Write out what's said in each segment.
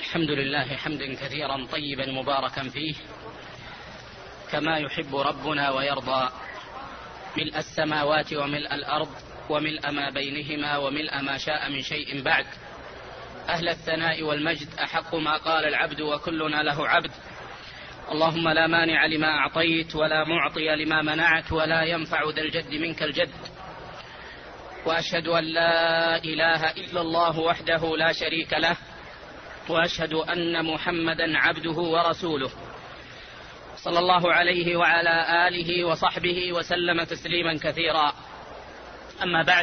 الحمد لله حمدا كثيرا طيبا مباركا فيه كما يحب ربنا ويرضى، ملء السماوات وملء الأرض وملء ما بينهما وملء ما شاء من شيء بعد. أهل الثناء والمجد أحق ما قال العبد وكلنا له عبد. اللهم لا مانع لما أعطيت ولا معطي لما منعت ولا ينفع ذا الجد منك الجد. وأشهد أن لا إله إلا الله وحده لا شريك له، وأشهد أن محمدا عبده ورسوله، صلى الله عليه وعلى آله وصحبه وسلم تسليما كثيرا. أما بعد،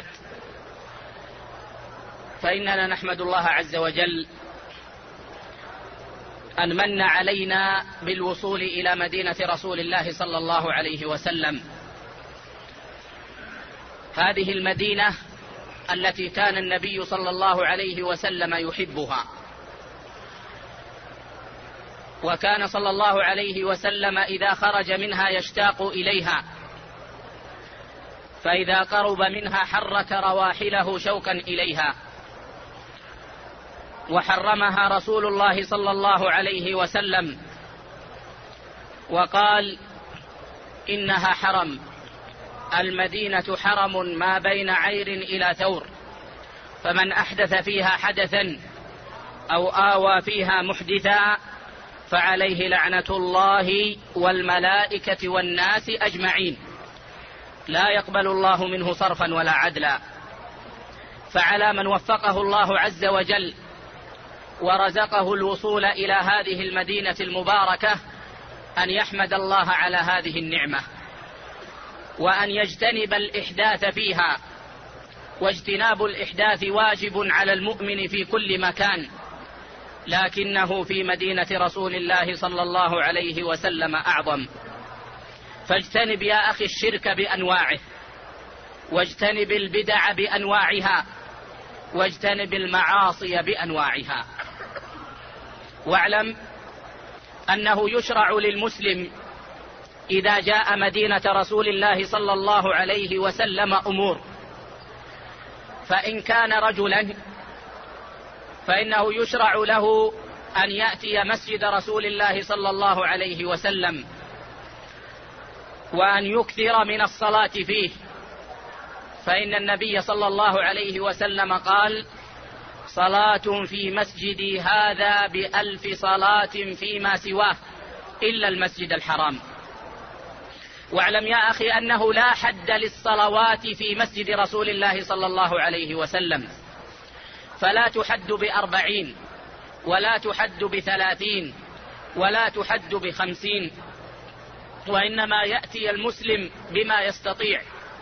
فإننا نحمد الله عز وجل أن من علينا بالوصول إلى مدينة رسول الله صلى الله عليه وسلم، هذه المدينة التي كان النبي صلى الله عليه وسلم يحبها، وكان صلى الله عليه وسلم إذا خرج منها يشتاق إليها، فإذا قرب منها حرك رواحله شوقا إليها. وحرمها رسول الله صلى الله عليه وسلم وقال: إنها حرم، المدينة حرم ما بين عير إلى ثور، فمن أحدث فيها حدثا أو آوى فيها محدثا فعليه لعنة الله والملائكة والناس أجمعين، لا يقبل الله منه صرفا ولا عدلا. فعلى من وفقه الله عز وجل ورزقه الوصول إلى هذه المدينة المباركة أن يحمد الله على هذه النعمة، وأن يجتنب الإحداث فيها، واجتناب الإحداث واجب على المؤمن في كل مكان، لكنه في مدينة رسول الله صلى الله عليه وسلم أعظم. فاجتنب يا أخي الشرك بأنواعه، واجتنب البدع بأنواعها، واجتنب المعاصي بأنواعها. واعلم أنه يشرع للمسلم إذا جاء مدينة رسول الله صلى الله عليه وسلم أمور. فإن كان رجلا فإنه يشرع له أن يأتي مسجد رسول الله صلى الله عليه وسلم وأن يكثر من الصلاة فيه، فإن النبي صلى الله عليه وسلم قال: صلاة في مسجدي هذا ب1000 صلاة فيما سواه إلا المسجد الحرام. واعلم يا أخي أنه لا حد للصلوات في مسجد رسول الله صلى الله عليه وسلم، فلا تحد ب40 ولا تحد ب30 ولا تحد ب50، وإنما يأتي المسلم بما يستطيع.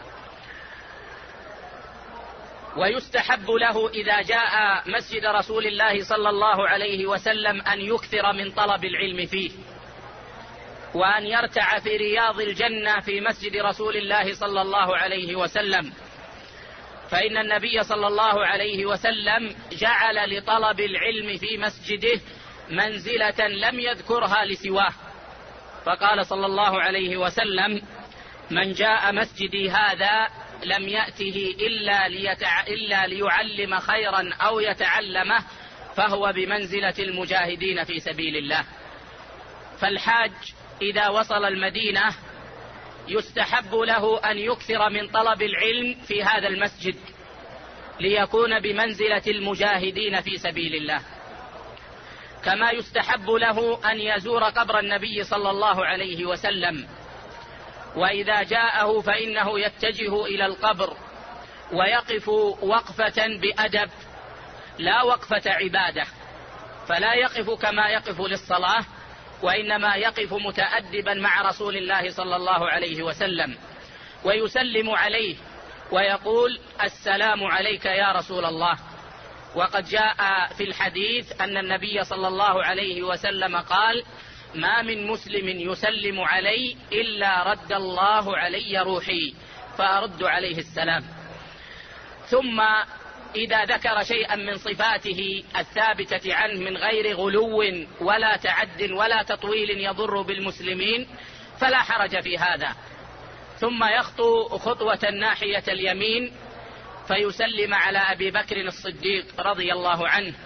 ويستحب له إذا جاء مسجد رسول الله صلى الله عليه وسلم أن يكثر من طلب العلم فيه، وأن يرتع في رياض الجنة في مسجد رسول الله صلى الله عليه وسلم، فإن النبي صلى الله عليه وسلم جعل لطلب العلم في مسجده منزلة لم يذكرها لسواه، فقال صلى الله عليه وسلم: من جاء مسجدي هذا لم يأته إلا ليعلم خيرا أو يتعلمه فهو بمنزلة المجاهدين في سبيل الله. فالحاج إذا وصل المدينة يستحب له أن يكثر من طلب العلم في هذا المسجد ليكون بمنزلة المجاهدين في سبيل الله. كما يستحب له أن يزور قبر النبي صلى الله عليه وسلم، وإذا جاءه فإنه يتجه إلى القبر ويقف وقفة بأدب، لا وقفة عبادة، فلا يقف كما يقف للصلاة، وإنما يقف متأدبا مع رسول الله صلى الله عليه وسلم، ويسلم عليه ويقول: السلام عليك يا رسول الله. وقد جاء في الحديث أن النبي صلى الله عليه وسلم قال: ما من مسلم يسلم علي إلا رد الله علي روحي فأرد عليه السلام. ثم إذا ذكر شيئا من صفاته الثابتة عنه من غير غلو ولا تعد ولا تطويل يضر بالمسلمين فلا حرج في هذا، ثم يخطو خطوة ناحية اليمين فيسلم على أبي بكر الصديق رضي الله عنه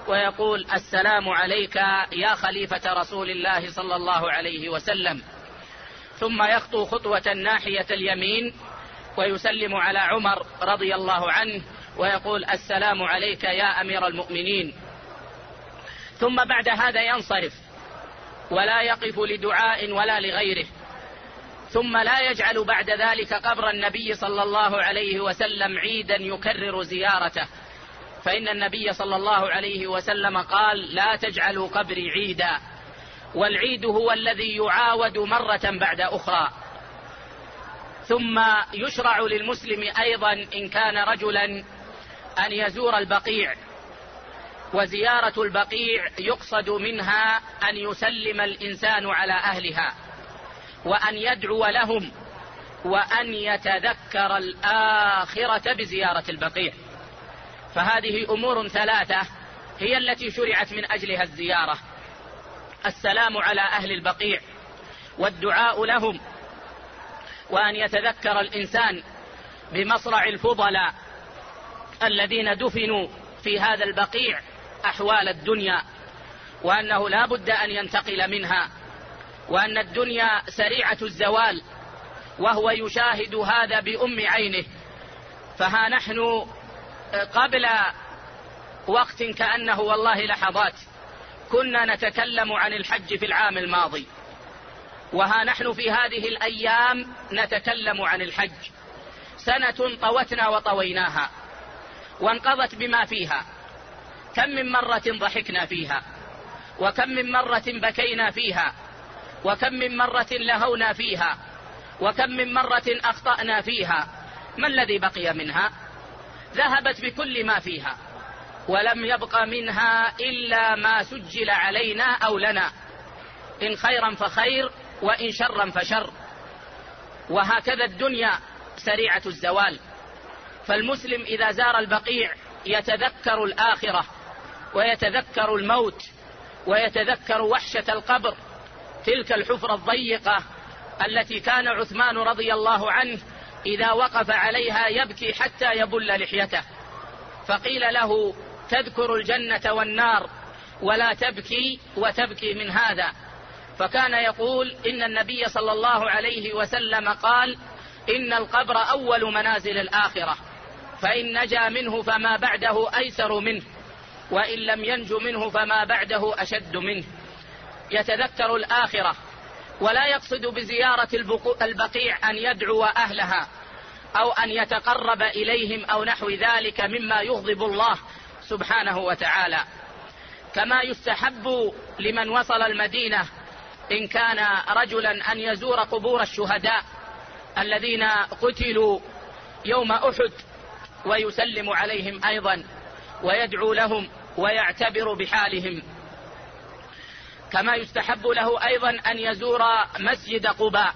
ويقول السلام عليك يا خليفة رسول الله صلى الله عليه وسلم، ثم يخطو خطوة ناحية اليمين ويسلم على عمر رضي الله عنه ويقول السلام عليك يا أمير المؤمنين، ثم بعد هذا ينصرف ولا يقف لدعاء ولا لغيره، ثم لا يجعل بعد ذلك قبر النبي صلى الله عليه وسلم عيدا يكرر زيارته، فإن النبي صلى الله عليه وسلم قال لا تجعلوا قبري عيدا، والعيد هو الذي يعاود مرة بعد أخرى. ثم يشرع للمسلم أيضا إن كان رجلا أن يزور البقيع، وزيارة البقيع يقصد منها أن يسلم الإنسان على أهلها وأن يدعو لهم وأن يتذكر الآخرة بزيارة البقيع، فهذه أمور ثلاثة هي التي شرعت من أجلها الزيارة: السلام على أهل البقيع، والدعاء لهم، وأن يتذكر الإنسان بمصرع الفضلاء الذين دفنوا في هذا البقيع أحوال الدنيا، وأنه لا بد أن ينتقل منها، وأن الدنيا سريعة الزوال، وهو يشاهد هذا بأم عينه. فها نحن قبل وقت كأنه والله لحظات كنا نتكلم عن الحج في العام الماضي، وها نحن في هذه الأيام نتكلم عن الحج. سنة طوتنا وطويناها وانقضت بما فيها، كم من مرة ضحكنا فيها، وكم من مرة بكينا فيها، وكم من مرة لهونا فيها، وكم من مرة أخطأنا فيها. ما الذي بقي منها؟ ذهبت بكل ما فيها، ولم يبق منها إلا ما سجل علينا أو لنا، إن خيرا فخير وإن شرا فشر. وهكذا الدنيا سريعة الزوال، فالمسلم إذا زار البقيع يتذكر الآخرة ويتذكر الموت ويتذكر وحشة القبر، تلك الحفرة الضيقة التي كان عثمان رضي الله عنه إذا وقف عليها يبكي حتى يبل لحيته، فقيل له تذكر الجنة والنار ولا تبكي وتبكي من هذا، فكان يقول إن النبي صلى الله عليه وسلم قال إن القبر أول منازل الآخرة، فإن نجا منه فما بعده أيسر منه، وإن لم ينج منه فما بعده أشد منه. يتذكر الآخرة، ولا يقصد بزيارة البقيع أن يدعو أهلها أو أن يتقرب إليهم أو نحو ذلك مما يغضب الله سبحانه وتعالى. كما يستحب لمن وصل المدينة إن كان رجلا أن يزور قبور الشهداء الذين قتلوا يوم أحد ويسلم عليهم أيضا ويدعو لهم ويعتبر بحالهم. كما يستحب له أيضا أن يزور مسجد قباء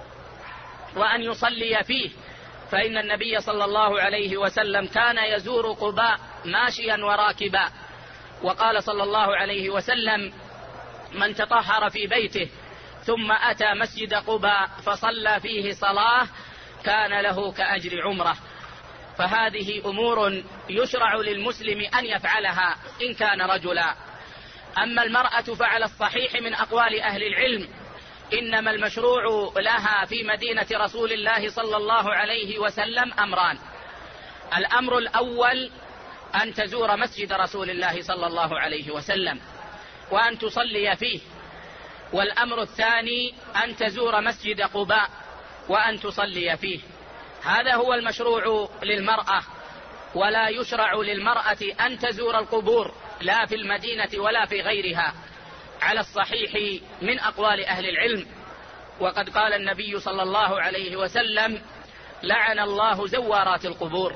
وأن يصلي فيه، فإن النبي صلى الله عليه وسلم كان يزور قباء ماشيا وراكبا، وقال صلى الله عليه وسلم من تطهر في بيته ثم أتى مسجد قباء فصلى فيه صلاة كان له كأجر عمره. فهذه أمور يشرع للمسلم أن يفعلها إن كان رجلا. أما المرأة فعلى الصحيح من أقوال أهل العلم إنما المشروع لها في مدينة رسول الله صلى الله عليه وسلم أمران: الأمر الأول أن تزور مسجد رسول الله صلى الله عليه وسلم وأن تصلي فيه، والأمر الثاني أن تزور مسجد قباء وأن تصلي فيه. هذا هو المشروع للمرأة، ولا يشرع للمرأة أن تزور القبور لا في المدينة ولا في غيرها على الصحيح من أقوال أهل العلم. وقد قال النبي صلى الله عليه وسلم لعن الله زوارات القبور.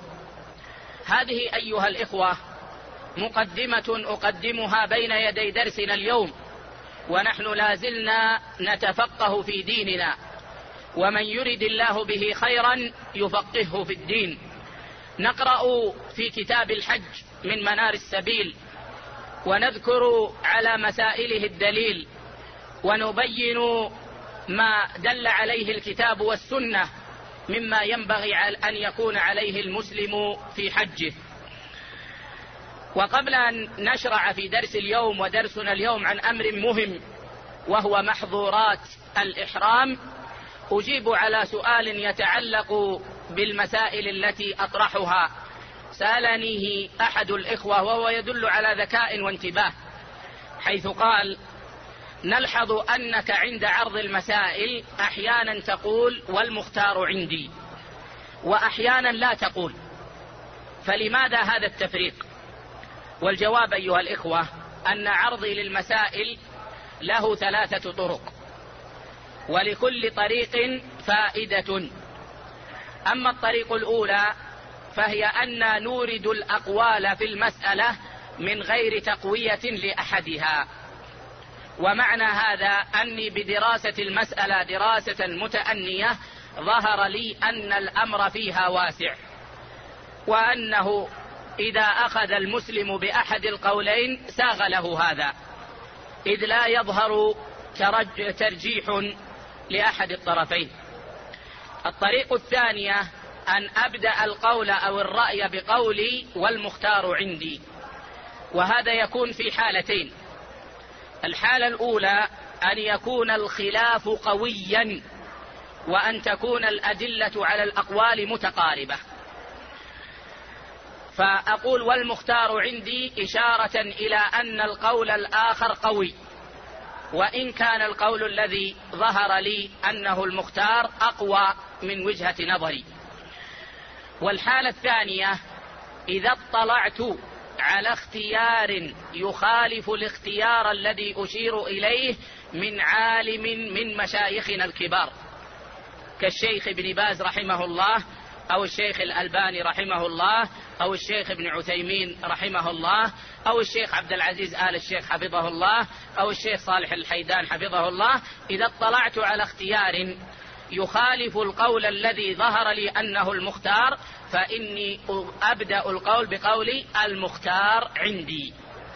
هذه أيها الإخوة مقدمة أقدمها بين يدي درسنا اليوم، ونحن لازلنا نتفقه في ديننا، ومن يرد الله به خيرا يفقهه في الدين. نقرأ في كتاب الحج من منار السبيل ونذكر على مسائله الدليل، ونبين ما دل عليه الكتاب والسنة مما ينبغي أن يكون عليه المسلم في حجه. وقبل أن نشرع في درس اليوم، ودرسنا اليوم عن أمر مهم وهو محظورات الإحرام، أجيب على سؤال يتعلق بالمسائل التي أطرحها. سألنيه أحد الإخوة وهو يدل على ذكاء وانتباه، حيث قال: نلحظ أنك عند عرض المسائل أحيانا تقول والمختار عندي، وأحيانا لا تقول، فلماذا هذا التفريق؟ والجواب أيها الإخوة أن عرضي للمسائل له 3 طرق، ولكل طريق فائدة. أما الطريق الأولى فهي أن نورد الأقوال في المسألة من غير تقوية لأحدها، ومعنى هذا أني بدراسة المسألة دراسة متأنية ظهر لي أن الأمر فيها واسع، وأنه إذا أخذ المسلم بأحد القولين ساغ له هذا، إذ لا يظهر ترجيح لأحد الطرفين. الطريق الثانية أن أبدأ القول أو الرأي بقولي والمختار عندي، وهذا يكون في حالتين: الحالة الأولى أن يكون الخلاف قويا، وأن تكون الأدلة على الأقوال متقاربة، فأقول والمختار عندي إشارة إلى أن القول الآخر قوي، وإن كان القول الذي ظهر لي أنه المختار أقوى من وجهة نظري. والحالة الثانية إذا اطلعت على اختيار يخالف الاختيار الذي أشير إليه من عالم من مشايخنا الكبار، كالشيخ ابن باز رحمه الله، أو الشيخ الألباني رحمه الله، أو الشيخ ابن عثيمين رحمه الله، أو الشيخ عبد العزيز آل الشيخ حفظه الله، أو الشيخ صالح الحيدان حفظه الله. إذا اطلعت على اختيار يخالف القول الذي ظهر لي أنه المختار فإني أبدأ القول بقولي المختار عندي.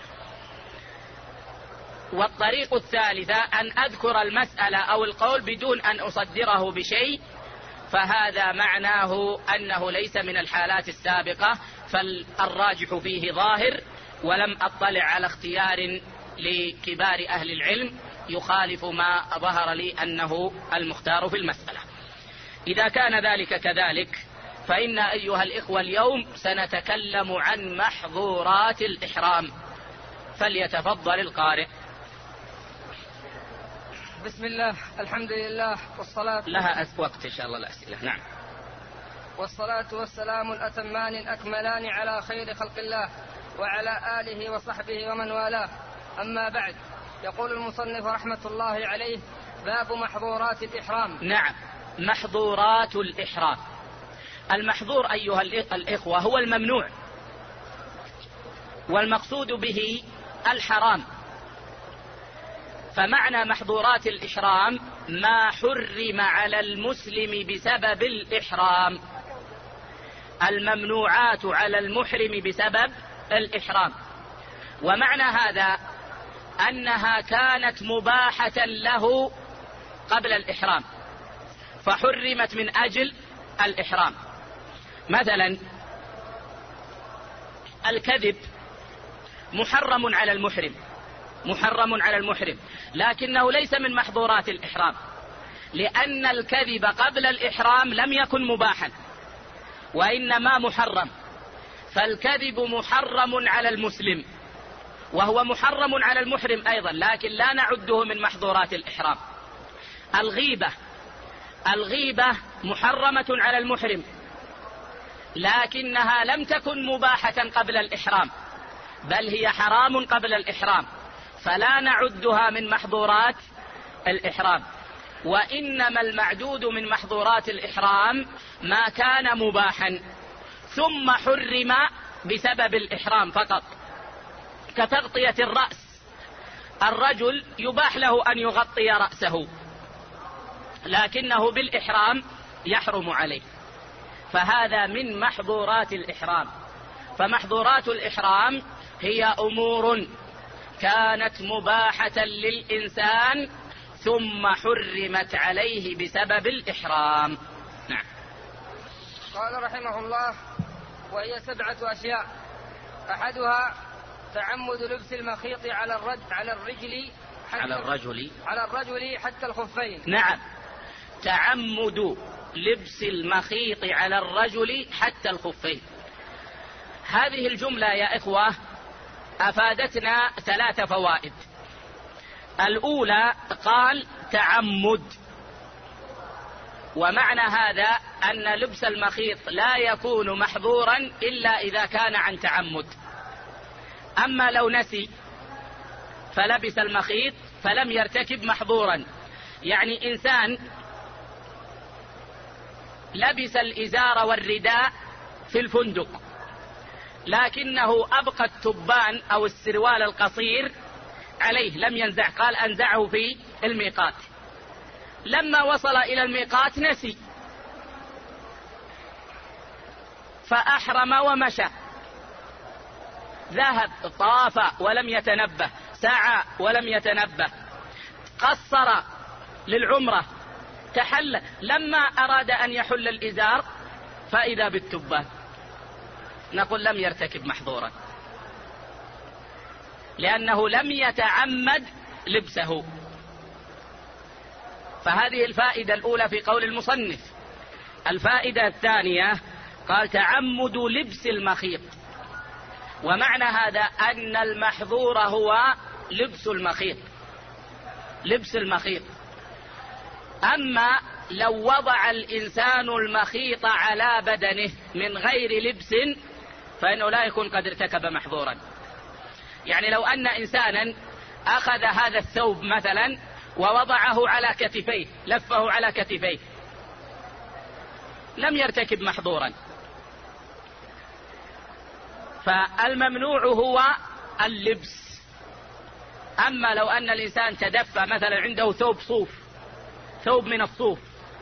والطريق الثالثة أن أذكر المسألة أو القول بدون أن أصدره بشيء، فهذا معناه أنه ليس من الحالات السابقة، فالراجح فيه ظاهر، ولم أطلع على اختيار لكبار أهل العلم يخالف ما ظهر لي أنه المختار في المسألة. إذا كان ذلك كذلك فإن أيها الإخوة اليوم سنتكلم عن محظورات الإحرام، فليتفضل القارئ. بسم الله، الحمد لله، والصلاة لها وقت إن شاء الله الأسئلة. نعم. والصلاة والسلام الأتمان الأكملان على خير خلق الله وعلى آله وصحبه ومن والاه، أما بعد. يقول المصنف رحمة الله عليه: باب محظورات الإحرام. نعم، محظورات الإحرام. المحظور أيها الإخوة هو الممنوع، والمقصود به الحرام. فمعنى محظورات الإحرام ما حرم على المسلم بسبب الإحرام، الممنوعات على المحرم بسبب الإحرام. ومعنى هذا أنها كانت مباحة له قبل الإحرام فحرمت من أجل الإحرام. مثلا الكذب محرم على المحرم، محرم على المحرم، لكنه ليس من محظورات الإحرام، لأن الكذب قبل الإحرام لم يكن مباحا وإنما محرم. فالكذب محرم على المسلم وهو محرم على المحرم أيضا، لكن لا نعده من محظورات الإحرام. الغيبة محرمة على المحرم، لكنها لم تكن مباحة قبل الإحرام، بل هي حرام قبل الإحرام، فلا نعدها من محظورات الإحرام. وإنما المعدود من محظورات الإحرام ما كان مباحا ثم حرم بسبب الإحرام فقط، كتغطية الرأس. الرجل يباح له أن يغطي رأسه، لكنه بالإحرام يحرم عليه، فهذا من محظورات الإحرام. فمحظورات الإحرام هي أمور كانت مباحة للإنسان ثم حرمت عليه بسبب الإحرام. نعم. قال رحمه الله: وهي 7 أشياء: أحدها تعمد لبس المخيط على الرجل حتى الخفين. نعم، تعمد لبس المخيط على الرجل حتى الخفين. هذه الجملة يا إخوة أفادتنا 3 فوائد. الأولى قال تعمد، ومعنى هذا أن لبس المخيط لا يكون محظورا إلا إذا كان عن تعمد. أما لو نسي فلبس المخيط فلم يرتكب محظورا. يعني إنسان لبس الإزار والرداء في الفندق لكنه أبقى التبان أو السروال القصير عليه لم ينزع، قال أنزعه في الميقات. لما وصل إلى الميقات نسي فأحرم ومشى، ذهب طاف ولم يتنبه، سعى ولم يتنبه، قصر للعمرة، تحل، لما أراد أن يحل الإزار فإذا بالتبان، نقول لم يرتكب محظورا لأنه لم يتعمد لبسه. فهذه الفائدة الأولى في قول المصنف. الفائدة الثانية قال تعمد لبس المخيط، ومعنى هذا أن المحظور هو لبس المخيط، لبس المخيط. أما لو وضع الإنسان المخيط على بدنه من غير لبس فإنه لا يكون قد ارتكب محظورا. يعني لو أن إنسانا أخذ هذا الثوب مثلا ووضعه على كتفيه، لفه على كتفيه، لم يرتكب محظورا. فالممنوع هو اللبس. أما لو أن الإنسان تدفى مثلا عنده ثوب صوف، ثوب من الصوف،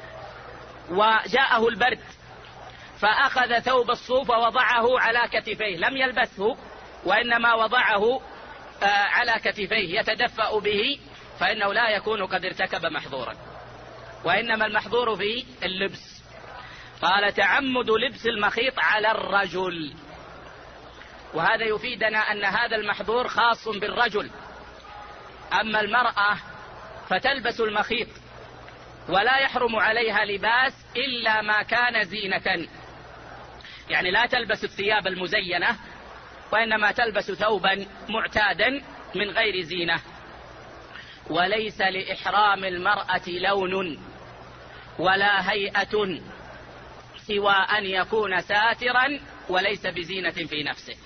وجاءه البرد فأخذ ثوب الصوف ووضعه على كتفيه، لم يلبسه وإنما وضعه على كتفيه يتدفأ به، فإنه لا يكون قد ارتكب محظورا، وإنما المحظور في اللبس. قال تعمد لبس المخيط على الرجل، وهذا يفيدنا أن هذا المحظور خاص بالرجل. أما المرأة فتلبس المخيط ولا يحرم عليها لباس إلا ما كان زينة، يعني لا تلبس الثياب المزينة وإنما تلبس ثوبا معتادا من غير زينة. وليس لإحرام المرأة لون ولا هيئة سوى أن يكون ساترا وليس بزينة في نفسه.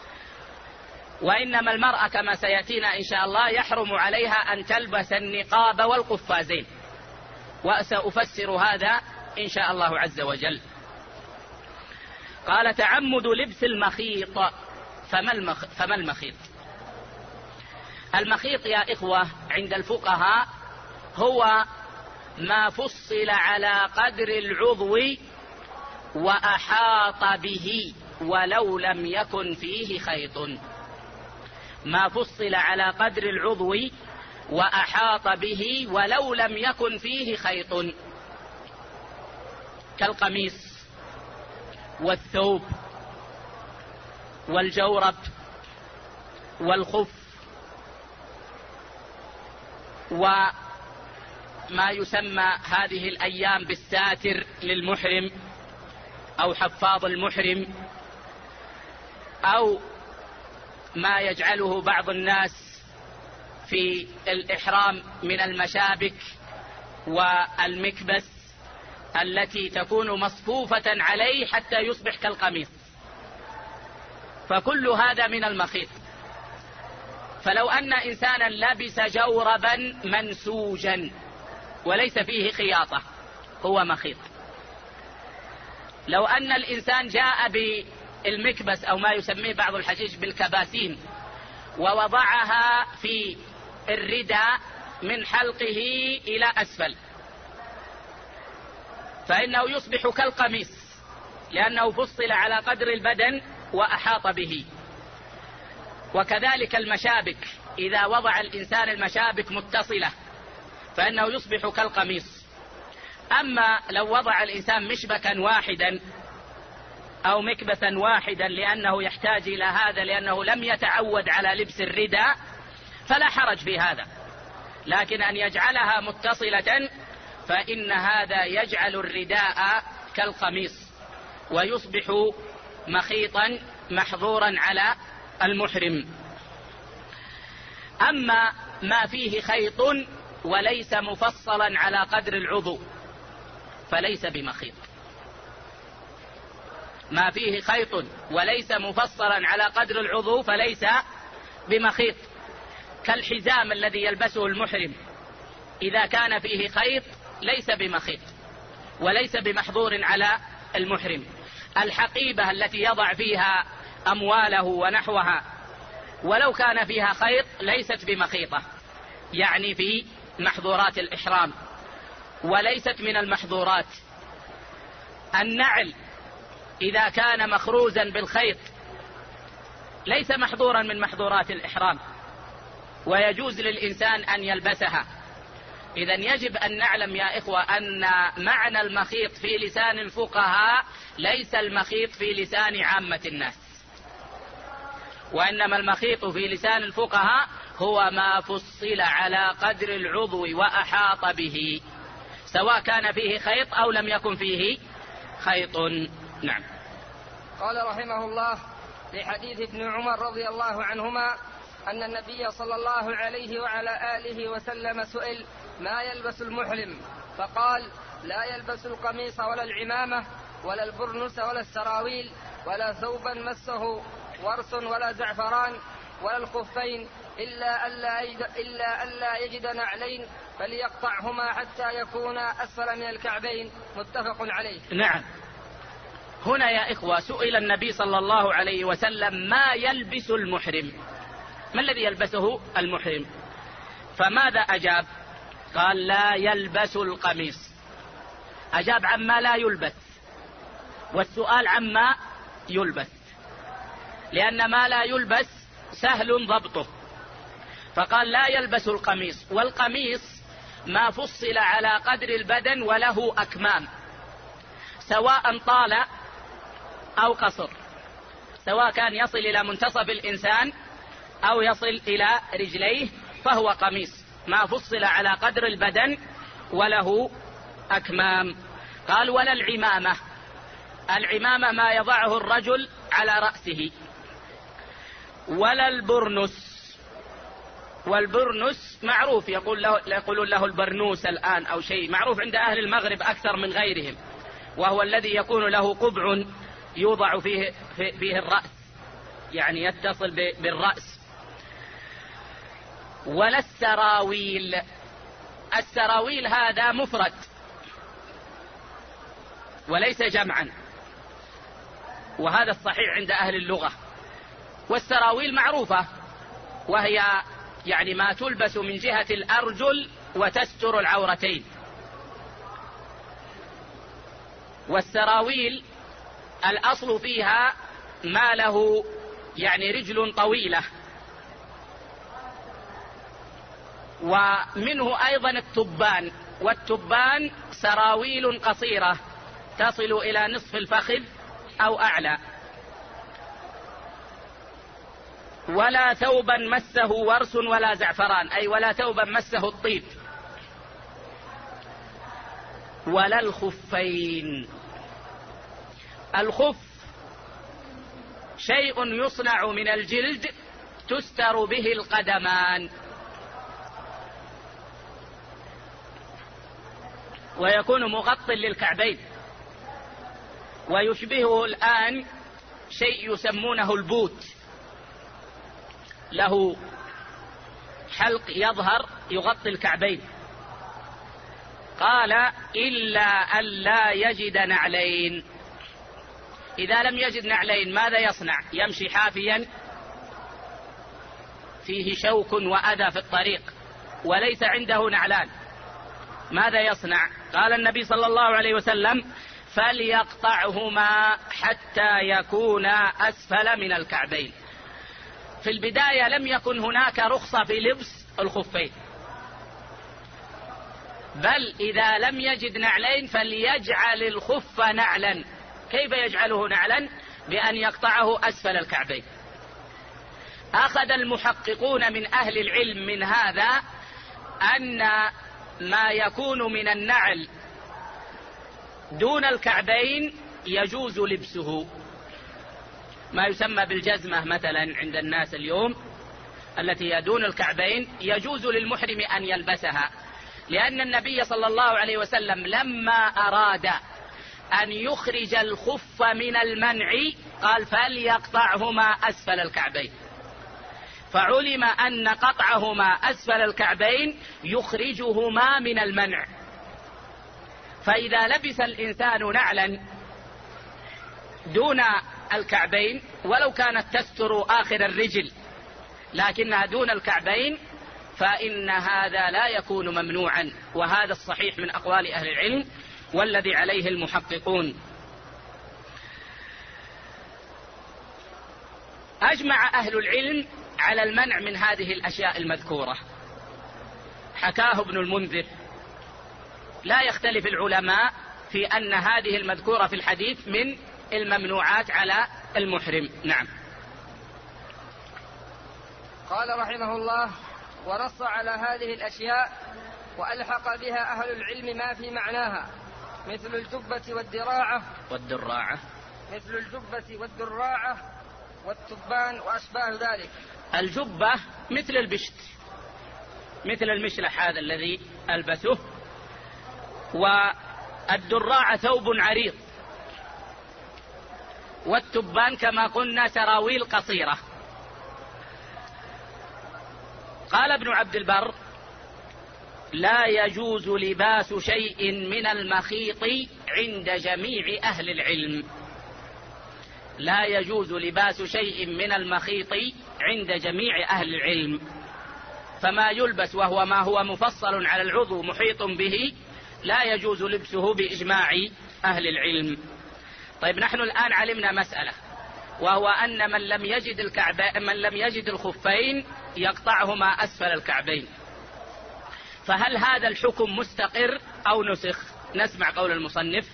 وإنما المرأة كما سيأتينا إن شاء الله يحرم عليها أن تلبس النقاب والقفازين، وسأفسر هذا إن شاء الله عز وجل. قال تعمد لبس المخيط. فما المخيط؟ المخيط يا إخوة عند الفقهاء هو ما فصل على قدر العضو وأحاط به ولو لم يكن فيه خيط. ما فصل على قدر العضو وأحاط به ولو لم يكن فيه خيط، كالقميص والثوب والجورب والخف وما يسمى هذه الأيام بالساتر للمحرم أو حفاظ المحرم، أو ما يجعله بعض الناس في الإحرام من المشابك والمكبس التي تكون مصفوفة عليه حتى يصبح كالقميص، فكل هذا من المخيط. فلو أن إنسانا لبس جوربا منسوجا وليس فيه خياطة هو مخيط. لو أن الإنسان جاء بالمكبس أو ما يسميه بعض الحجيج بالكباسين ووضعها في الرداء من حلقه إلى أسفل فإنه يصبح كالقميص لأنه فصل على قدر البدن وأحاط به. وكذلك المشابك، إذا وضع الإنسان المشابك متصلة فإنه يصبح كالقميص. أما لو وضع الإنسان مشبكا واحدا أو مكبسا واحدا لأنه يحتاج إلى هذا لأنه لم يتعود على لبس الرداء فلا حرج في هذا، لكن أن يجعلها متصلة فإن هذا يجعل الرداء كالقميص ويصبح مخيطا محظورا على المحرم. أما ما فيه خيط وليس مفصلا على قدر العضو فليس بمخيط. ما فيه خيط وليس مفصلا على قدر العضو فليس بمخيط، كالحزام الذي يلبسه المحرم إذا كان فيه خيط ليس بمخيط وليس بمحظور على المحرم. الحقيبة التي يضع فيها أمواله ونحوها ولو كان فيها خيط ليست بمخيطة، يعني في محظورات الإحرام وليست من المحظورات. النعل إذا كان مخروزا بالخيط ليس محظورا من محظورات الإحرام ويجوز للإنسان أن يلبسها. إذن يجب أن نعلم يا إخوة أن معنى المخيط في لسان الفقهاء ليس المخيط في لسان عامة الناس، وإنما المخيط في لسان الفقهاء هو ما فصل على قدر العضو وأحاط به، سواء كان فيه خيط أو لم يكن فيه خيط. نعم. قال رحمه الله: لحديث ابن عمر رضي الله عنهما أن النبي صلى الله عليه وعلى آله وسلم سئل: ما يلبس المحرم؟ فقال: لا يلبس القميص ولا العمامة ولا البرنس ولا السراويل ولا ثوبا مسه ورس ولا زعفران ولا الخفين إلا ألا يجد نعلين فليقطعهما حتى يكونا أسفل من الكعبين. متفق عليه. نعم. هنا يا إخوة سئل النبي صلى الله عليه وسلم: ما يلبس المحرم؟ ما الذي يلبسه المحرم؟ فماذا أجاب؟ قال: لا يلبس القميص. أجاب عما لا يلبس، والسؤال عما يلبس، لأن ما لا يلبس سهل ضبطه، فقال: لا يلبس القميص. والقميص ما فصل على قدر البدن وله أكمام، سواء طال أو قصر، سواء كان يصل إلى منتصف الإنسان أو يصل إلى رجليه فهو قميص ما فصل على قدر البدن وله أكمام. قال: ولا العمامة. العمامة ما يضعه الرجل على رأسه. ولا البرنس. والبرنس معروف يقولون له البرنوس الآن أو شيء معروف عند أهل المغرب أكثر من غيرهم، وهو الذي يكون له قبع يوضع فيه الرأس، يعني يتصل بالرأس. ولا السراويل. السراويل هذا مفرد وليس جمعا، وهذا الصحيح عند أهل اللغة. والسراويل معروفة، وهي يعني ما تلبس من جهة الأرجل وتستر العورتين. والسراويل الأصل فيها ما له يعني رجل طويلة، ومنه أيضا التبان. والتبان سراويل قصيرة تصل إلى نصف الفخذ أو أعلى. ولا ثوبا مسه ورس ولا زعفران، أي ولا ثوبا مسه الطيب. ولا الخفين. الخف شيء يصنع من الجلد تستر به القدمان، ويكون مغطى للكعبين، ويشبهه الآن شيء يسمونه البوت، له حلق يظهر يغطي الكعبين. قال: إلا ألا يجد نعلين. إذا لم يجد نعلين ماذا يصنع؟ يمشي حافيا فيه شوك وأذى في الطريق وليس عنده نعلان، ماذا يصنع؟ قال النبي صلى الله عليه وسلم: فليقطعهما حتى يكونا أسفل من الكعبين. في البداية لم يكن هناك رخصة في لبس الخفين، بل إذا لم يجد نعلين فليجعل الخف نعلا، كيف يجعله نعلا؟ بأن يقطعه أسفل الكعبين. أخذ المحققون من أهل العلم من هذا أن ما يكون من النعل دون الكعبين يجوز لبسه، ما يسمى بالجزمة مثلا عند الناس اليوم التي هي دون الكعبين يجوز للمحرم أن يلبسها، لأن النبي صلى الله عليه وسلم لما أراد أن يخرج الخف من المنع قال فليقطعهما أسفل الكعبين، فعلم أن قطعهما أسفل الكعبين يخرجهما من المنع. فإذا لبس الإنسان نعلا دون الكعبين ولو كانت تستر آخر الرجل لكنها دون الكعبين فإن هذا لا يكون ممنوعا، وهذا الصحيح من أقوال أهل العلم والذي عليه المحققون. أجمع أهل العلم على المنع من هذه الأشياء المذكورة، حكاه ابن المنذر. لا يختلف العلماء في أن هذه المذكورة في الحديث من الممنوعات على المحرم. نعم. قال رحمه الله: ونص على هذه الأشياء وألحق بها أهل العلم ما في معناها مثل الجبة والدراعة مثل الجبة والدراعة والتبان وأشباه ذلك. الجبة مثل البشت، مثل المشلح هذا الذي ألبسه، والدراعة ثوب عريض، والتبان كما قلنا سراويل قصيرة. قال ابن عبد البر: لا يجوز لباس شيء من المخيط عند جميع أهل العلم. لا يجوز لباس شيء من المخيط عند جميع أهل العلم، فما يلبس وهو ما هو مفصل على العضو محيط به لا يجوز لبسه بإجماع أهل العلم. طيب، نحن الآن علمنا مسألة، وهو أن من لم يجد الخفين يقطعهما أسفل الكعبين، فهل هذا الحكم مستقر أو نسخ؟ نسمع قول المصنف.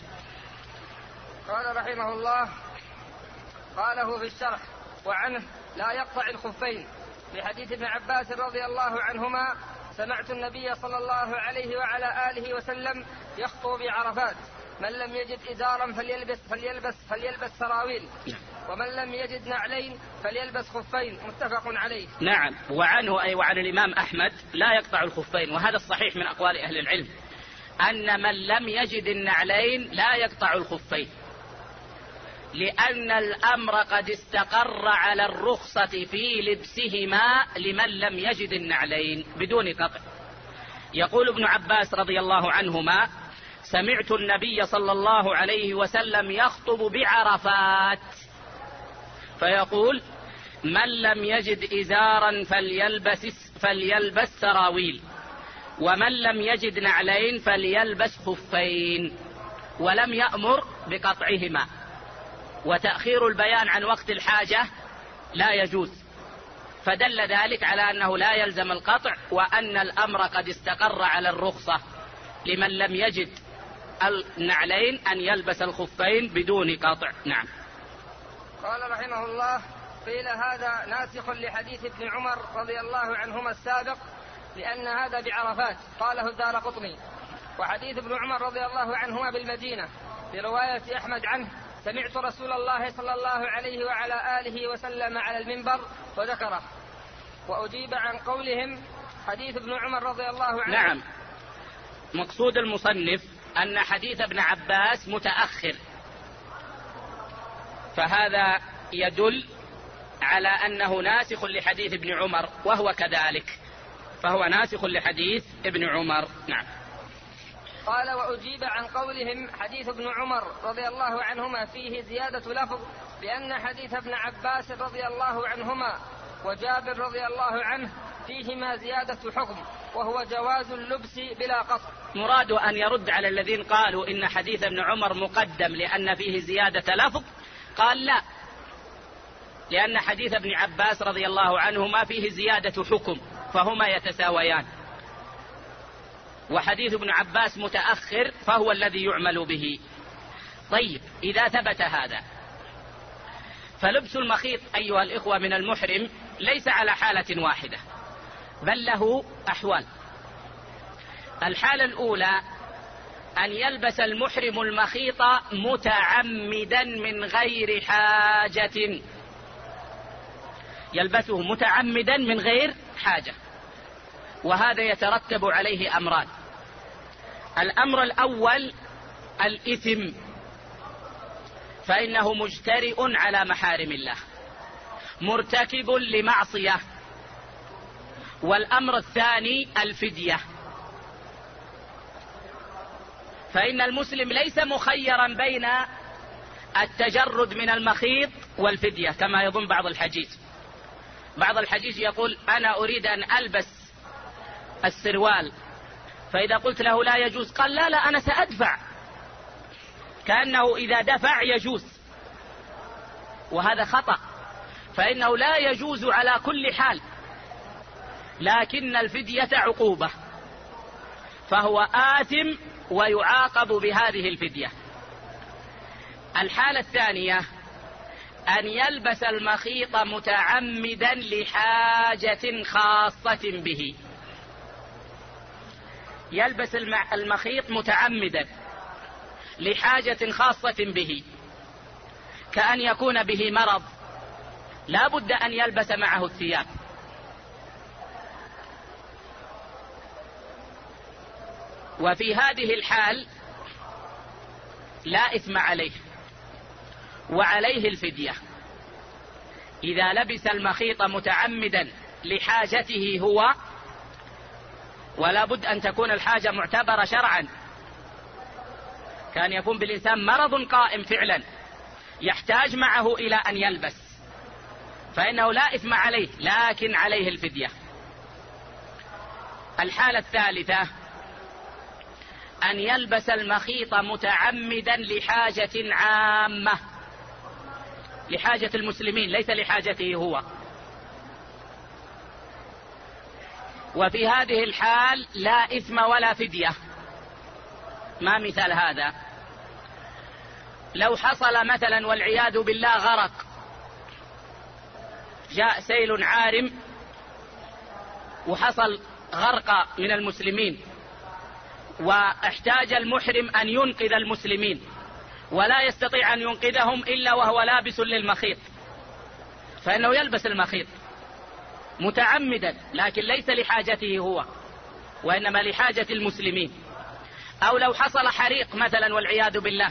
قال رحمه الله: قاله في الشرح: وعنه لا يقطع الخفين، لحديث ابن عباس رضي الله عنهما: سمعت النبي صلى الله عليه وعلى آله وسلم يخطب بعرفات: من لم يجد إزارا فليلبس سراويل، ومن لم يجد نعلين فليلبس خفين. متفق عليه. نعم. وعنه أي وعن الإمام أحمد لا يقطع الخفين، وهذا الصحيح من أقوال أهل العلم أن من لم يجد النعلين لا يقطع الخفين، لأن الأمر قد استقر على الرخصة في لبسهما لمن لم يجد النعلين بدون قطع. يقول ابن عباس رضي الله عنهما: سمعت النبي صلى الله عليه وسلم يخطب بعرفات فيقول: من لم يجد إزارا فليلبس سراويل، ومن لم يجد نعلين فليلبس خفين، ولم يأمر بقطعهما. وتأخير البيان عن وقت الحاجة لا يجوز، فدل ذلك على أنه لا يلزم القطع، وأن الأمر قد استقر على الرخصة لمن لم يجد النعلين أن يلبس الخفين بدون قطع. نعم. قال رحمه الله: قيل هذا ناسخ لحديث ابن عمر رضي الله عنهما السابق، لأن هذا بعرفات. قاله الدارقطني. وحديث ابن عمر رضي الله عنهما بالمدينة برواية أحمد عنه: سمعت رسول الله صلى الله عليه وعلى آله وسلم على المنبر وذكره. وأجيب عن قولهم حديث ابن عمر رضي الله عنه. نعم. مقصود المصنف أن حديث ابن عباس متأخر، فهذا يدل على أنه ناسخ لحديث ابن عمر، وهو كذلك، فهو ناسخ لحديث ابن عمر. نعم. قال: وأجيب عن قولهم حديث ابن عمر رضي الله عنهما فيه زيادة لفظ، لأن حديث ابن عباس رضي الله عنهما وجابر رضي الله عنه فيهما زيادة حكم، وهو جواز اللبس بلا قطع. مراد أن يرد على الذين قالوا إن حديث ابن عمر مقدم لأن فيه زيادة لفظ. قال: لا، لأن حديث ابن عباس رضي الله عنهما فيه زيادة حكم، فهما يتساويان، وحديث ابن عباس متأخر فهو الذي يعمل به. طيب، إذا ثبت هذا فلبس المخيط أيها الإخوة من المحرم ليس على حالة واحدة، بل له أحوال. الحالة الأولى أن يلبس المحرم المخيط متعمدا من غير حاجة، يلبسه متعمدا من غير حاجة، وهذا يترتب عليه أمران. الأمر الأول الإثم، فإنه مجترئ على محارم الله، مرتكب لمعصية. والأمر الثاني الفدية، فإن المسلم ليس مخيرا بين التجرد من المخيط والفدية كما يظن بعض الحجيج. بعض الحجيج يقول أنا أريد أن ألبس السروال، فإذا قلت له لا يجوز قال لا أنا سأدفع، كأنه إذا دفع يجوز، وهذا خطأ، فإنه لا يجوز على كل حال، لكن الفدية عقوبة، فهو آثم ويعاقب بهذه الفدية. الحالة الثانية أن يلبس المخيط متعمدا لحاجة خاصة به، يلبس المخيط متعمدا لحاجة خاصة به، كأن يكون به مرض لا بد أن يلبس معه الثياب، وفي هذه الحال لا إثم عليه وعليه الفدية. إذا لبس المخيط متعمدا لحاجته هو، ولا بد أن تكون الحاجة معتبرة شرعا، كان يكون بالإنسان مرض قائم فعلا يحتاج معه إلى أن يلبس، فإنه لا إثم عليه لكن عليه الفدية. الحالة الثالثة أن يلبس المخيط متعمدا لحاجة عامة، لحاجة المسلمين ليس لحاجته هو، وفي هذه الحال لا إثم ولا فدية. ما مثال هذا؟ لو حصل مثلا والعياذ بالله غرق، جاء سيل عارم وحصل غرق من المسلمين، واحتاج المحرم أن ينقذ المسلمين ولا يستطيع أن ينقذهم إلا وهو لابس للمخيط، فإنه يلبس المخيط متعمدا، لكن ليس لحاجته هو وإنما لحاجة المسلمين. أو لو حصل حريق مثلا والعياذ بالله،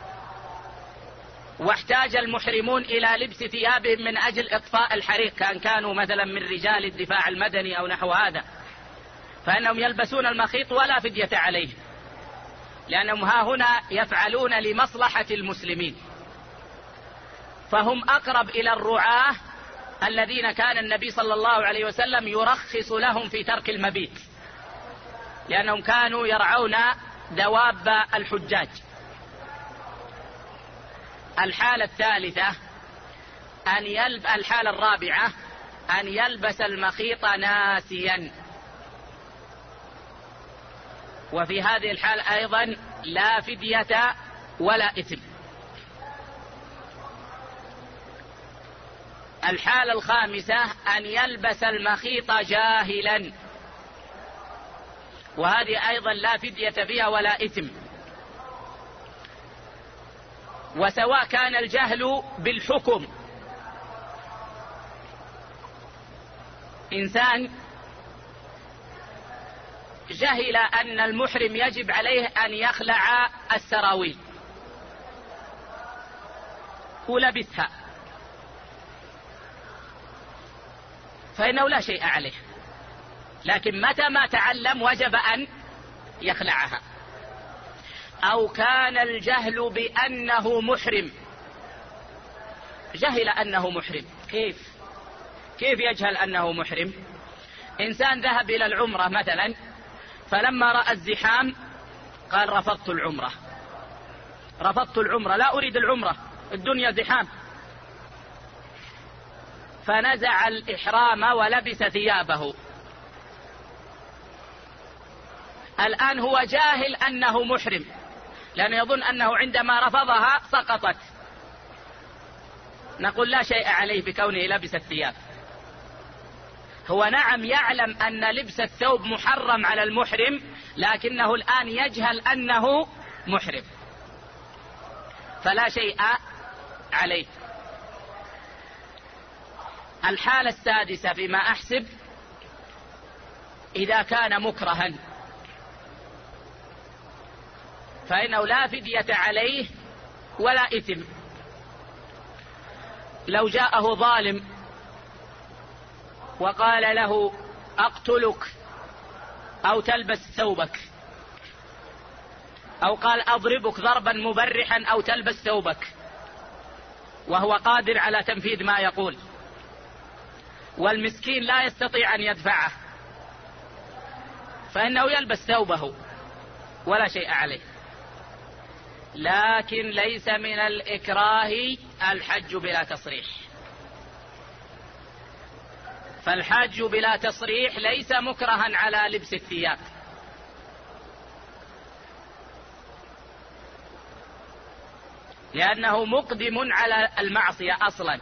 واحتاج المحرمون إلى لبس ثيابهم من أجل إطفاء الحريق، كانوا مثلا من رجال الدفاع المدني أو نحو هذا، فإنهم يلبسون المخيط ولا فدية عليه، لأنهم ها هنا يفعلون لمصلحة المسلمين، فهم أقرب إلى الرعاة الذين كان النبي صلى الله عليه وسلم يرخص لهم في ترك المبيت، لأنهم كانوا يرعون دواب الحجاج. الحالة الثالثة الحالة الرابعة أن يلبس المخيط ناسيا، وفي هذه الحالة أيضا لا فدية ولا إثم. الحالة الخامسة أن يلبس المخيط جاهلا، وهذه أيضا لا فدية فيها ولا إثم، وسواء كان الجهل بالحكم، إنسان جهل أن المحرم يجب عليه أن يخلع السراويل ولبسها، فإنه لا شيء عليه، لكن متى ما تعلم وجب أن يخلعها. أو كان الجهل بأنه محرم، جهل أنه محرم، كيف يجهل أنه محرم؟ إنسان ذهب إلى العمرة مثلا، فلما رأى الزحام قال رفضت العمرة، لا أريد العمرة، الدنيا زحام، فنزع الإحرام ولبس ثيابه. الآن هو جاهل أنه محرم، لأنه يظن أنه عندما رفضها سقطت. نقول لا شيء عليه بكونه لبس الثياب. هو نعم يعلم أن لبس الثوب محرم على المحرم، لكنه الآن يجهل أنه محرم، فلا شيء عليه. الحالة السادسة فيما أحسب إذا كان مكرها، فإنه لا فدية عليه ولا إثم. لو جاءه ظالم وقال له أقتلك أو تلبس ثوبك، أو قال أضربك ضربا مبرحا أو تلبس ثوبك، وهو قادر على تنفيذ ما يقول، والمسكين لا يستطيع أن يدفعه، فإنه يلبس ثوبه ولا شيء عليه. لكن ليس من الإكراه الحج بلا تصريح، فالحج بلا تصريح ليس مكرها على لبس الثياب، لأنه مقدم على المعصية أصلا.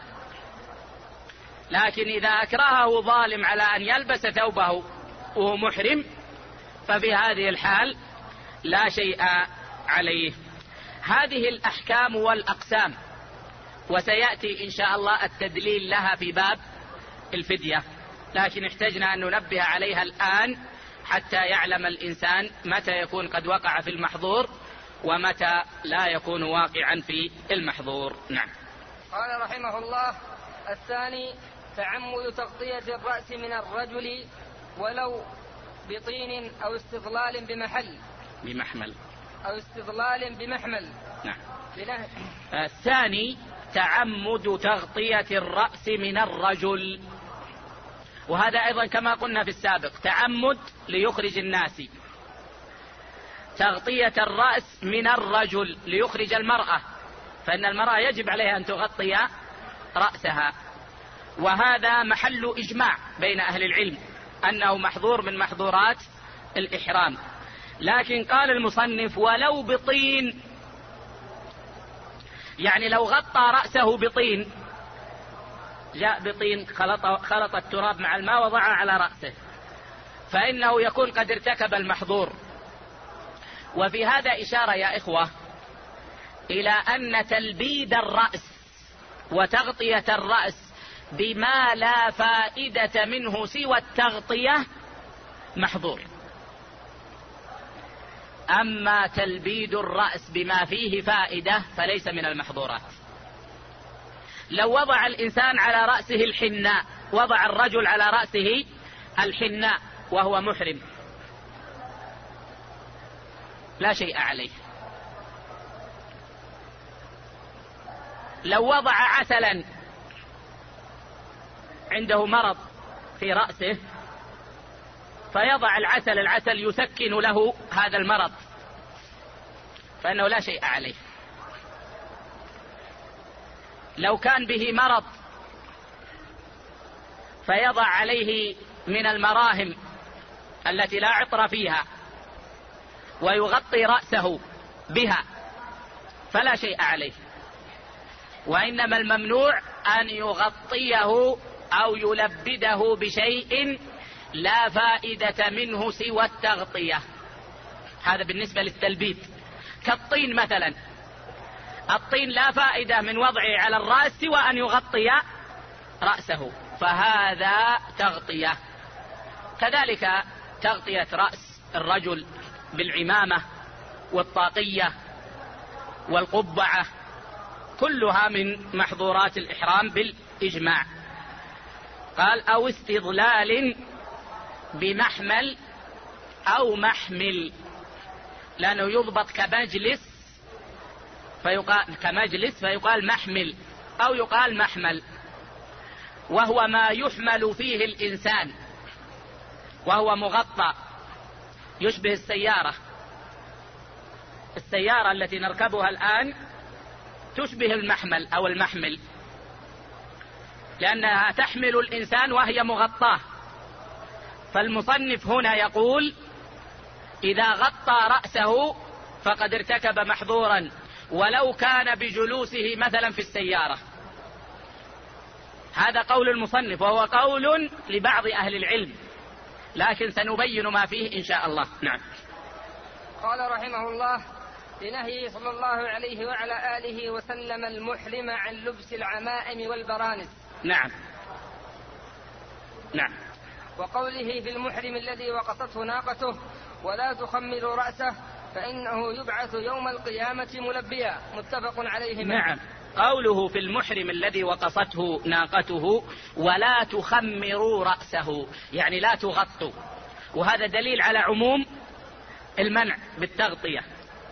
لكن إذا أكرهه ظالم على أن يلبس ثوبه وهو محرم، ففي هذه الحال لا شيء عليه. هذه الأحكام والأقسام، وسيأتي إن شاء الله التدليل لها في باب الفدية، لكن احتجنا أن ننبه عليها الآن حتى يعلم الإنسان متى يكون قد وقع في المحظور ومتى لا يكون واقعا في المحظور. نعم. قال رحمه الله: الثاني تعمد تغطية الرأس من الرجل ولو بطين أو استظلال بمحمل أو استظلال بمحمل. نعم. الثاني تعمد تغطية الرأس من الرجل، وهذا أيضا كما قلنا في السابق تعمد ليخرج الناس، تغطية الرأس من الرجل ليخرج المرأة، فإن المرأة يجب عليها أن تغطي رأسها، وهذا محل إجماع بين أهل العلم أنه محظور من محظورات الإحرام. لكن قال المصنف ولو بطين، يعني لو غطى رأسه بطين، جاء بطين خلط التراب مع الماء وضعه على رأسه، فإنه يكون قد ارتكب المحظور. وفي هذا إشارة يا إخوة إلى أن تلبيد الرأس وتغطية الرأس بما لا فائدة منه سوى التغطية محظور، أما تلبيد الرأس بما فيه فائدة فليس من المحظورات. لو وضع الإنسان على رأسه الحناء، وضع الرجل على رأسه الحناء وهو محرم، لا شيء عليه. لو وضع عسلا، عنده مرض في رأسه فيضع العسل يسكن له هذا المرض، فإنه لا شيء عليه. لو كان به مرض فيضع عليه من المراهم التي لا عطر فيها ويغطي رأسه بها، فلا شيء عليه. وإنما الممنوع أن يغطيه أو يلبده بشيء لا فائدة منه سوى التغطية. هذا بالنسبة للتلبيد. كالطين مثلا، الطين لا فائدة من وضعه على الرأس سوى أن يغطي رأسه، فهذا تغطية. كذلك تغطية رأس الرجل بالعمامة والطاقية والقبعة، كلها من محظورات الإحرام بالإجماع. قال أو استظلال بمحمل أو محمل، لأنه يضبط كمجلس فيقال محمل أو يقال محمل، وهو ما يحمل فيه الإنسان وهو مغطى، يشبه السيارة التي نركبها الآن تشبه المحمل أو المحمل، لأنها تحمل الإنسان وهي مغطاه. فالمصنف هنا يقول إذا غطى رأسه فقد ارتكب محظورا ولو كان بجلوسه مثلا في السيارة. هذا قول المصنف، وهو قول لبعض أهل العلم، لكن سنبين ما فيه إن شاء الله. نعم. قال رحمه الله: لنهيه صلى الله عليه وعلى آله وسلم المحرم عن لبس العمائم والبرانس. نعم. نعم. وقوله في المحرم الذي وقصته ناقته: ولا تخمر رأسه فإنه يبعث يوم القيامة ملبيا. متفق عليه. نعم. قوله في المحرم الذي وقصته ناقته ولا تخمروا رأسه، يعني لا تغطوا، وهذا دليل على عموم المنع بالتغطية،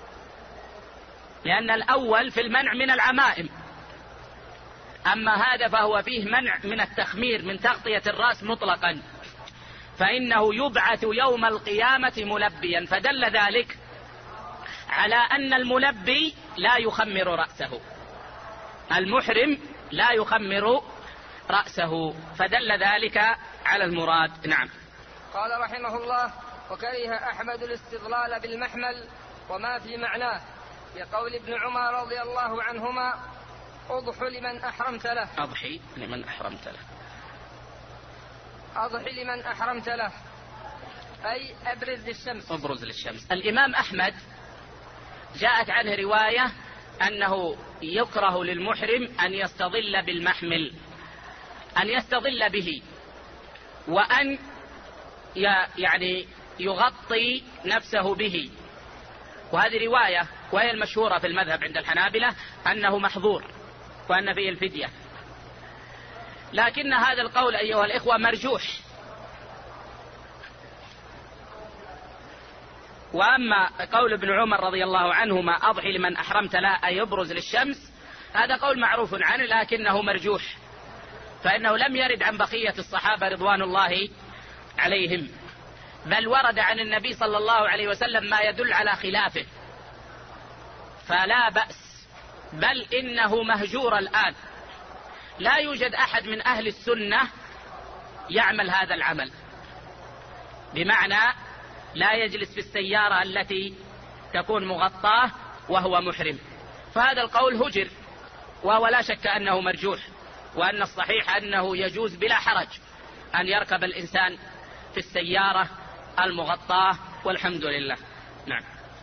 لأن الأول في المنع من العمائم، أما هذا فهو فيه منع من التخمير من تغطية الرأس مطلقا، فإنه يبعث يوم القيامة ملبيا، فدل ذلك على أن الملبي لا يخمر رأسه، المحرم لا يخمر رأسه، فدل ذلك على المراد. نعم. قال رحمه الله: وكره أحمد الاستظلال بالمحمل وما في معناه، لقول ابن عمر رضي الله عنهما: أضح لمن أحرمت له. أضحي لمن أحرمت له. أضحي لمن أحرمت له أي أبرز للشمس. أبرز للشمس. الإمام أحمد جاءت عنه رواية أنه يكره للمحرم أن يستظل بالمحمل، أن يستظل به، وأن يعني يغطي نفسه به، وهذه رواية وهي المشهورة في المذهب عند الحنابلة أنه محظور وأن فيه الفدية، لكن هذا القول أيها الإخوة مرجوح. وأما قول ابن عمر رضي الله عنهما: أضحي لمن أحرمت له أي يبرز للشمس، هذا قول معروف عنه لكنه مرجوح، فإنه لم يرد عن بقية الصحابة رضوان الله عليهم، بل ورد عن النبي صلى الله عليه وسلم ما يدل على خلافه، فلا بأس، بل إنه مهجور الآن، لا يوجد أحد من أهل السنة يعمل هذا العمل، بمعنى لا يجلس في السيارة التي تكون مغطاة وهو محرم، فهذا القول هجر، وهو لا شك أنه مرجوح، وأن الصحيح أنه يجوز بلا حرج أن يركب الإنسان في السيارة المغطاة، والحمد لله. نعم.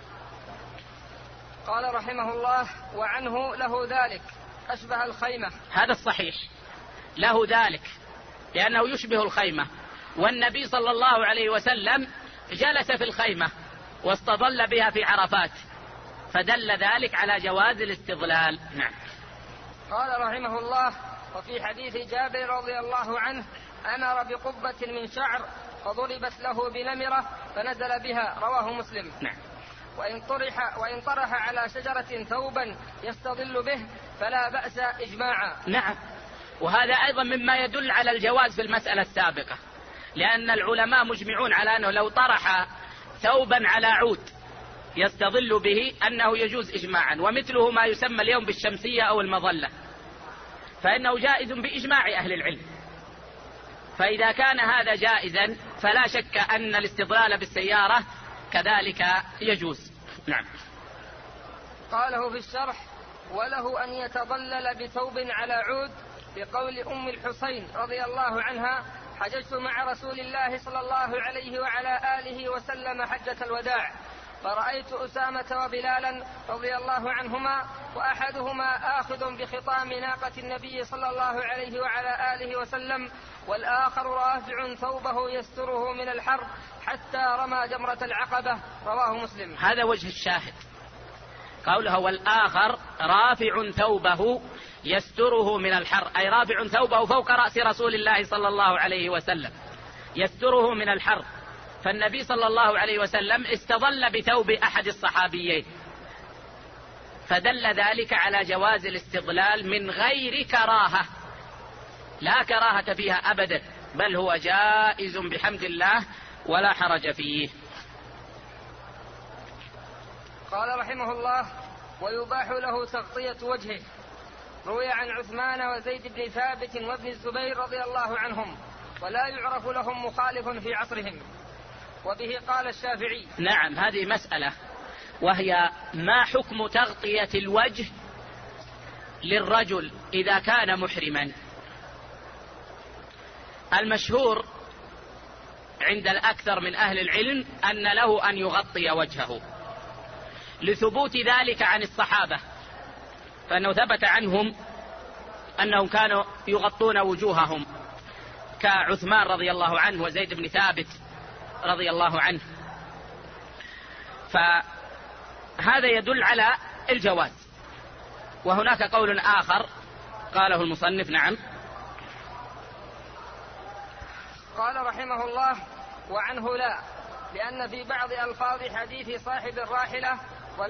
قال رحمه الله: وعنه له ذلك أشبه الخيمة. هذا الصحيح، له ذلك لأنه يشبه الخيمة، والنبي صلى الله عليه وسلم جلس في الخيمة واستظل بها في عرفات، فدل ذلك على جواز الاستظلال. نعم. قال رحمه الله: وفي حديث جابر رضي الله عنه: أمر بقبة من شعر فضربت له بنمرة فنزل بها. رواه مسلم. نعم. وإن طرح على شجرة ثوبا يستظل به فلا بأس إجماعا. نعم. وهذا أيضا مما يدل على الجواز في المسألة السابقة، لأن العلماء مجمعون على أنه لو طرح ثوبا على عود يستظل به أنه يجوز إجماعا، ومثله ما يسمى اليوم بالشمسية أو المظلة، فإنه جائز بإجماع أهل العلم، فإذا كان هذا جائزا فلا شك أن الاستظلال بالسيارة كذلك يجوز. نعم. قاله في الشرح: وله أن يتظلل بثوب على عود، بقول أم الحسين رضي الله عنها: حججت مع رسول الله صلى الله عليه وعلى آله وسلم حجة الوداع، فرأيت أسامة وبلالا رضي الله عنهما، وأحدهما آخذ بخطام ناقة النبي صلى الله عليه وعلى آله وسلم، والآخر رافع ثوبه يستره من الحر حتى رمى جمرة العقبة. رواه مسلم. هذا وجه الشاهد، قوله والآخر رافع ثوبه يستره من الحر، أي رافع ثوبه فوق رأس رسول الله صلى الله عليه وسلم يستره من الحر، فالنبي صلى الله عليه وسلم استظل بثوب أحد الصحابيين، فدل ذلك على جواز الاستظلال من غير كراهة، لا كراهة فيها أبدا، بل هو جائز بحمد الله ولا حرج فيه. قال رحمه الله: ويباح له تغطية وجهه. روي عن عثمان وزيد بن ثابت وابن الزبير رضي الله عنهم، ولا يعرف لهم مخالف في عصرهم، وبه قال الشافعي. نعم، هذه مسألة، وهي ما حكم تغطية الوجه للرجل إذا كان محرما. المشهور عند الأكثر من أهل العلم أن له أن يغطي وجهه، لثبوت ذلك عن الصحابة، فإنه ثبت عنهم أنهم كانوا يغطون وجوههم، كعثمان رضي الله عنه وزيد بن ثابت رضي الله عنه. فهذا يدل على الجواز. وهناك قول آخر قاله المصنف. نعم. قال رحمه الله: وعنه لا، لأن في بعض ألفاظ حديث صاحب الراحلة